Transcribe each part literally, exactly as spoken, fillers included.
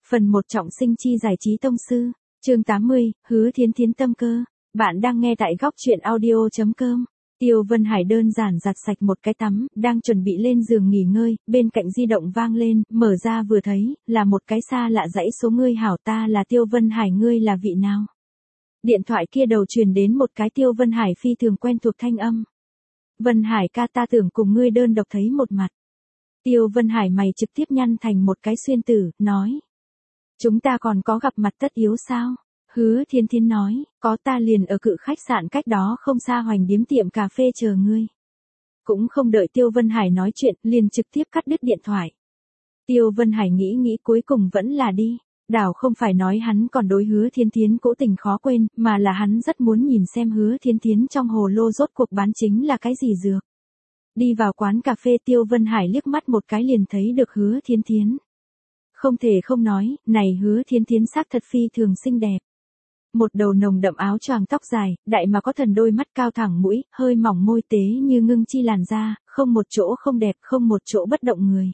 Phần một trọng sinh chi giải trí tông sư, chương tám mươi, Hứa Thiến Thiến tâm cơ. Bạn đang nghe tại góc truyện audio chấm com. Tiêu Vân Hải đơn giản giặt sạch một cái tắm, đang chuẩn bị lên giường nghỉ ngơi, bên cạnh di động vang lên, mở ra vừa thấy, là một cái xa lạ dãy số. Ngươi hảo, ta là Tiêu Vân Hải, ngươi là vị nào? Điện thoại kia đầu truyền đến một cái Tiêu Vân Hải phi thường quen thuộc thanh âm. Vân Hải ca, ta tưởng cùng ngươi đơn độc thấy một mặt. Tiêu Vân Hải mày trực tiếp nhăn thành một cái xuyên tử, nói. Chúng ta còn có gặp mặt tất yếu sao? Hứa Thiến Thiến nói, có, ta liền ở cự khách sạn cách đó không xa Hoành Điếm tiệm cà phê chờ ngươi. Cũng không đợi Tiêu Vân Hải nói chuyện, liền trực tiếp cắt đứt điện thoại. Tiêu Vân Hải nghĩ nghĩ cuối cùng vẫn là đi. Đảo không phải nói hắn còn đối Hứa Thiến Thiến cố tình khó quên, mà là hắn rất muốn nhìn xem Hứa Thiến Thiến trong hồ lô rốt cuộc bán chính là cái gì dược. Đi vào quán cà phê, Tiêu Vân Hải liếc mắt một cái liền thấy được Hứa Thiến Thiến. Không thể không nói, này Hứa Thiến Thiến xác thật phi thường xinh đẹp. Một đầu nồng đậm áo choàng tóc dài, đại mà có thần đôi mắt cao thẳng mũi, hơi mỏng môi tế như ngưng chi làn da, không một chỗ không đẹp, không một chỗ bất động người.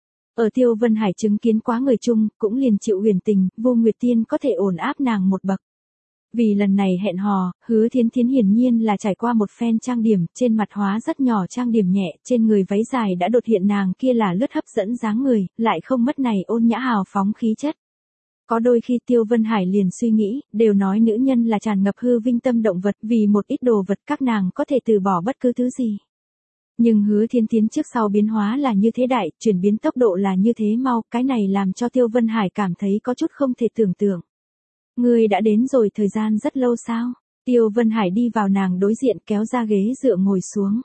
Ở Tiêu Vân Hải chứng kiến quá người chung, cũng liền chịu huyền tình, Vô Nguyệt Tiên có thể ổn áp nàng một bậc. Vì lần này hẹn hò, Hứa Thiến Thiến hiển nhiên là trải qua một phen trang điểm, trên mặt hóa rất nhỏ trang điểm nhẹ, trên người váy dài đã đột hiện nàng kia là lướt hấp dẫn dáng người, lại không mất này ôn nhã hào phóng khí chất. Có đôi khi Tiêu Vân Hải liền suy nghĩ, đều nói nữ nhân là tràn ngập hư vinh tâm động vật, vì một ít đồ vật các nàng có thể từ bỏ bất cứ thứ gì. Nhưng Hứa Thiến Thiến trước sau biến hóa là như thế đại, chuyển biến tốc độ là như thế mau, cái này làm cho Tiêu Vân Hải cảm thấy có chút không thể tưởng tượng. Ngươi đã đến rồi, thời gian rất lâu sao? Tiêu Vân Hải đi vào nàng đối diện, kéo ra ghế dựa ngồi xuống.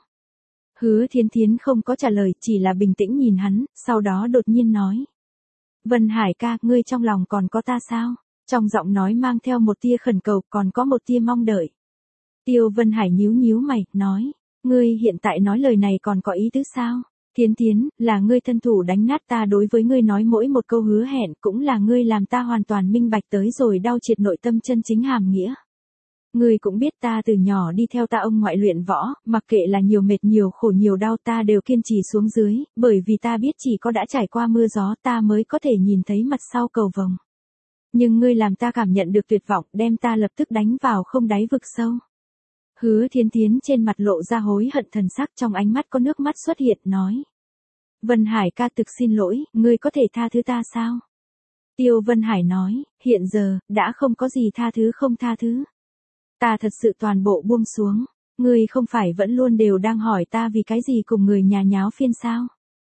Hứa Thiến Thiến không có trả lời, chỉ là bình tĩnh nhìn hắn, sau đó đột nhiên nói. Vân Hải ca, ngươi trong lòng còn có ta sao? Trong giọng nói mang theo một tia khẩn cầu, còn có một tia mong đợi. Tiêu Vân Hải nhíu nhíu mày, nói. Ngươi hiện tại nói lời này còn có ý tứ sao? Thiến Thiến, là ngươi thân thủ đánh nát ta đối với ngươi nói mỗi một câu hứa hẹn, cũng là ngươi làm ta hoàn toàn minh bạch tới rồi đau triệt nội tâm chân chính hàm nghĩa. Ngươi cũng biết ta từ nhỏ đi theo ta ông ngoại luyện võ, mặc kệ là nhiều mệt nhiều khổ nhiều đau ta đều kiên trì xuống dưới, bởi vì ta biết chỉ có đã trải qua mưa gió ta mới có thể nhìn thấy mặt sau cầu vồng. Nhưng ngươi làm ta cảm nhận được tuyệt vọng, đem ta lập tức đánh vào không đáy vực sâu. Hứa Thiến Thiến trên mặt lộ ra hối hận thần sắc, trong ánh mắt có nước mắt xuất hiện, nói. Vân Hải ca, thực xin lỗi, ngươi có thể tha thứ ta sao? Tiêu Vân Hải nói, hiện giờ, đã không có gì tha thứ không tha thứ. Ta thật sự toàn bộ buông xuống, ngươi không phải vẫn luôn đều đang hỏi ta vì cái gì cùng người nhà nháo phiên sao?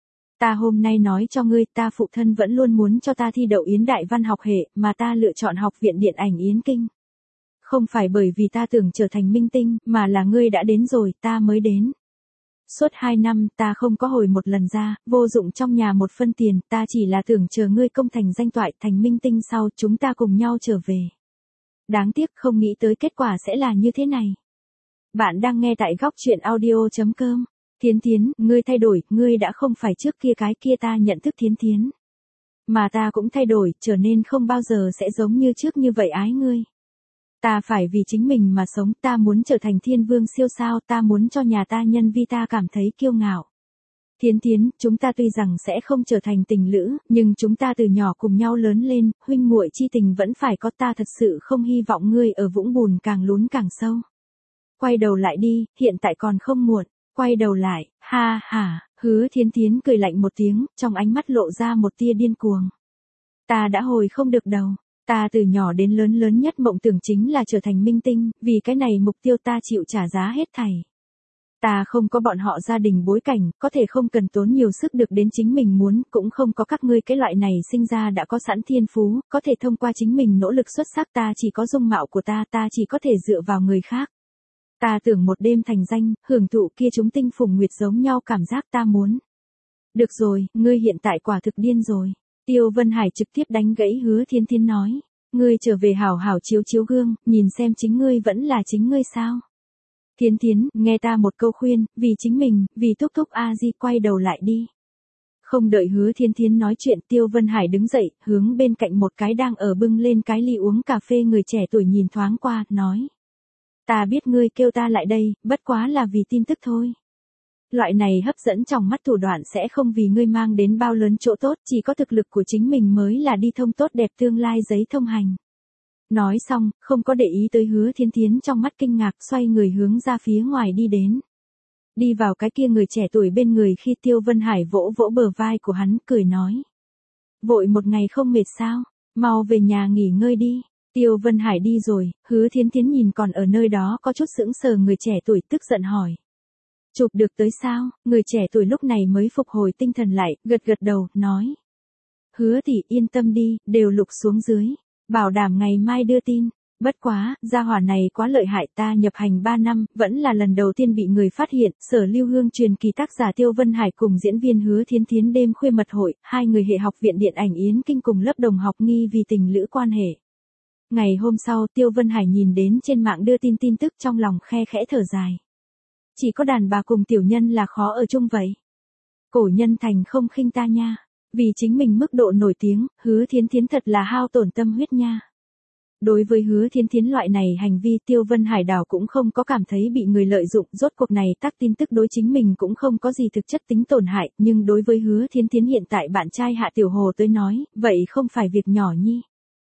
Ta hôm nay nói cho ngươi, ta phụ thân vẫn luôn muốn cho ta thi đậu Yến Đại Văn học hệ, mà ta lựa chọn học viện điện ảnh Yến Kinh. Không phải bởi vì ta tưởng trở thành minh tinh, mà là ngươi đã đến rồi, ta mới đến. Suốt hai năm, ta không có hồi một lần ra, vô dụng trong nhà một phân tiền, ta chỉ là tưởng chờ ngươi công thành danh toại, thành minh tinh sau, chúng ta cùng nhau trở về. Đáng tiếc không nghĩ tới kết quả sẽ là như thế này. Bạn đang nghe tại góc truyện audio chấm com. Thiến Thiến, ngươi thay đổi, ngươi đã không phải trước kia cái kia ta nhận thức Thiến Thiến. Mà ta cũng thay đổi, trở nên không bao giờ sẽ giống như trước như vậy ái ngươi. Ta phải vì chính mình mà sống, ta muốn trở thành thiên vương siêu sao, ta muốn cho nhà ta nhân vi ta cảm thấy kiêu ngạo. Thiến Thiến, chúng ta tuy rằng sẽ không trở thành tình lữ, nhưng chúng ta từ nhỏ cùng nhau lớn lên, huynh muội chi tình vẫn phải có, ta thật sự không hy vọng ngươi ở vũng bùn càng lún càng sâu. Quay đầu lại đi, hiện tại còn không muộn, quay đầu lại, ha ha, Hứa Thiến Thiến cười lạnh một tiếng, trong ánh mắt lộ ra một tia điên cuồng. Ta đã hồi không được đầu. Ta từ nhỏ đến lớn lớn nhất mộng tưởng chính là trở thành minh tinh, vì cái này mục tiêu ta chịu trả giá hết thảy. Ta không có bọn họ gia đình bối cảnh, có thể không cần tốn nhiều sức được đến chính mình muốn, cũng không có các ngươi cái loại này sinh ra đã có sẵn thiên phú, có thể thông qua chính mình nỗ lực xuất sắc, ta chỉ có dung mạo của ta, ta chỉ có thể dựa vào người khác. Ta tưởng một đêm thành danh, hưởng thụ kia chúng tinh phùng nguyệt giống nhau cảm giác ta muốn. Được rồi, ngươi hiện tại quả thực điên rồi. Tiêu Vân Hải trực tiếp đánh gãy Hứa Thiến Thiến nói, ngươi trở về hảo hảo chiếu chiếu gương, nhìn xem chính ngươi vẫn là chính ngươi sao. Thiến Thiến, nghe ta một câu khuyên, vì chính mình, vì thúc thúc A Di, quay đầu lại đi. Không đợi Hứa Thiến Thiến nói chuyện, Tiêu Vân Hải đứng dậy, hướng bên cạnh một cái đang ở bưng lên cái ly uống cà phê người trẻ tuổi nhìn thoáng qua, nói. Ta biết ngươi kêu ta lại đây, bất quá là vì tin tức thôi. Loại này hấp dẫn trong mắt thủ đoạn sẽ không vì ngươi mang đến bao lớn chỗ tốt, chỉ có thực lực của chính mình mới là đi thông tốt đẹp tương lai giấy thông hành. Nói xong, không có để ý tới Hứa Thiến Thiến trong mắt kinh ngạc, xoay người hướng ra phía ngoài đi đến. Đi vào cái kia người trẻ tuổi bên người khi Tiêu Vân Hải vỗ vỗ bờ vai của hắn, cười nói. Vội một ngày không mệt sao, mau về nhà nghỉ ngơi đi. Tiêu Vân Hải đi rồi, Hứa Thiến Thiến nhìn còn ở nơi đó có chút sững sờ người trẻ tuổi, tức giận hỏi. Chụp được tới sao? Người trẻ tuổi lúc này mới phục hồi tinh thần lại, gật gật đầu, nói. Hứa tỷ yên tâm đi, đều lục xuống dưới. Bảo đảm ngày mai đưa tin. Bất quá, gia hỏa này quá lợi hại, ta nhập hành ba năm, vẫn là lần đầu tiên bị người phát hiện. Sở Lưu Hương truyền kỳ tác giả Tiêu Vân Hải cùng diễn viên Hứa Thiến Thiến đêm khuya mật hội, hai người hệ học viện điện ảnh Yến Kinh cùng lớp đồng học nghi vì tình lữ quan hệ. Ngày hôm sau, Tiêu Vân Hải nhìn đến trên mạng đưa tin tin tức trong lòng khe khẽ thở dài. Chỉ có đàn bà cùng tiểu nhân là khó ở chung vậy. Cổ nhân thành không khinh ta nha. Vì chính mình mức độ nổi tiếng, Hứa Thiến Thiến thật là hao tổn tâm huyết nha. Đối với Hứa Thiến Thiến loại này hành vi Tiêu Vân Hải đảo cũng không có cảm thấy bị người lợi dụng, rốt cuộc này tác tin tức đối chính mình cũng không có gì thực chất tính tổn hại, nhưng đối với Hứa Thiến Thiến hiện tại bạn trai Hạ Tiểu Hồ tới nói, vậy không phải việc nhỏ nhi.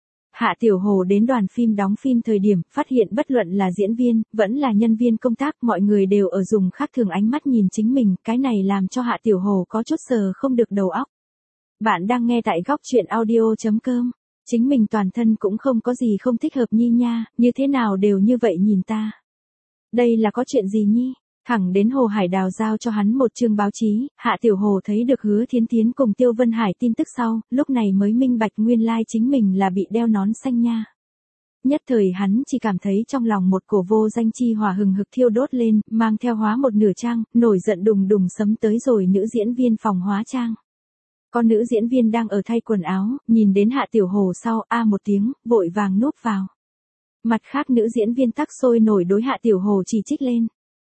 Hạ Tiểu Hồ đến đoàn phim đóng phim thời điểm, phát hiện bất luận là diễn viên, vẫn là nhân viên công tác, mọi người đều ở dùng khác thường ánh mắt nhìn chính mình, cái này làm cho Hạ Tiểu Hồ có chút sờ không được đầu óc. Bạn đang nghe tại góc truyện audio chấm com. Chính mình toàn thân cũng không có gì không thích hợp nhi nha, như thế nào đều như vậy nhìn ta. Đây là có chuyện gì nhi? Thẳng đến Hồ Hải Đào giao cho hắn một chương báo chí, Hạ Tiểu Hồ thấy được Hứa Thiến Thiến cùng Tiêu Vân Hải tin tức sau, lúc này mới minh bạch nguyên lai chính mình là bị đeo nón xanh nha. Nhất thời hắn chỉ cảm thấy trong lòng một cổ vô danh chi hỏa hừng hực thiêu đốt lên, mang theo hóa một nửa trang, nổi giận đùng đùng sấm tới rồi nữ diễn viên phòng hóa trang. Con nữ diễn viên đang ở thay quần áo, nhìn đến Hạ Tiểu Hồ sau a một tiếng, vội vàng núp vào. Mặt khác nữ diễn viên tắc sôi nổi đối Hạ Tiểu Hồ chỉ trích lên.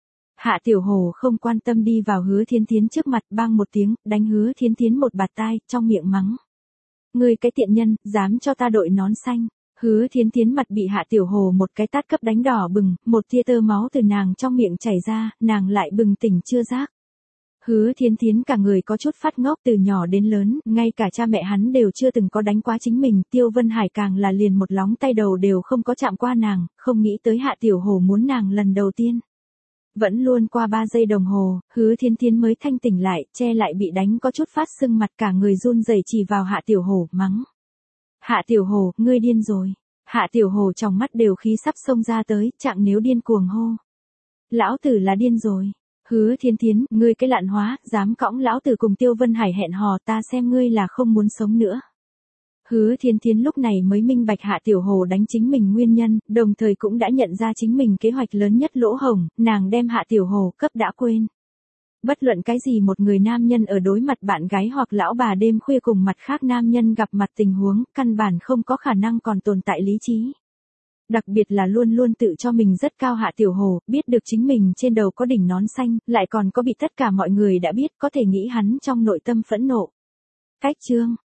Hạ Tiểu Hồ không quan tâm đi vào Hứa Thiến Thiến trước mặt, bang một tiếng, đánh Hứa Thiến Thiến một bạt tai, trong miệng mắng. Ngươi cái tiện nhân, dám cho ta đội nón xanh. Hứa Thiến Thiến mặt bị Hạ Tiểu Hồ một cái tát cấp đánh đỏ bừng, một tia tơ máu từ nàng trong miệng chảy ra, nàng lại bừng tỉnh chưa giác. Hứa Thiến Thiến cả người có chút phát ngốc, từ nhỏ đến lớn, ngay cả cha mẹ hắn đều chưa từng có đánh quá chính mình, Tiêu Vân Hải càng là liền một lóng tay đầu đều không có chạm qua nàng, không nghĩ tới Hạ Tiểu Hồ muốn nàng lần đầu tiên. Vẫn luôn qua ba giây đồng hồ, Hứa Thiến Thiến mới thanh tỉnh lại, che lại bị đánh có chút phát sưng mặt, cả người run rẩy chỉ vào Hạ Tiểu Hồ, mắng. Hạ Tiểu Hồ, ngươi điên rồi. Hạ Tiểu Hồ trong mắt đều khí sắp xông ra tới, trạng nếu điên cuồng hô. Lão tử là điên rồi. Hứa Thiến Thiến, ngươi cái lạn hóa, dám cõng lão tử cùng Tiêu Vân Hải hẹn hò, ta xem ngươi là không muốn sống nữa. Hứa Thiến Thiến lúc này mới minh bạch Hạ Tiểu Hồ đánh chính mình nguyên nhân, đồng thời cũng đã nhận ra chính mình kế hoạch lớn nhất lỗ hổng, nàng đem Hạ Tiểu Hồ cấp đã quên. Bất luận cái gì một người nam nhân ở đối mặt bạn gái hoặc lão bà đêm khuya cùng mặt khác nam nhân gặp mặt tình huống, căn bản không có khả năng còn tồn tại lý trí. Đặc biệt là luôn luôn tự cho mình rất cao Hạ Tiểu Hồ, biết được chính mình trên đầu có đỉnh nón xanh, lại còn có bị tất cả mọi người đã biết, có thể nghĩ hắn trong nội tâm phẫn nộ. Cách chương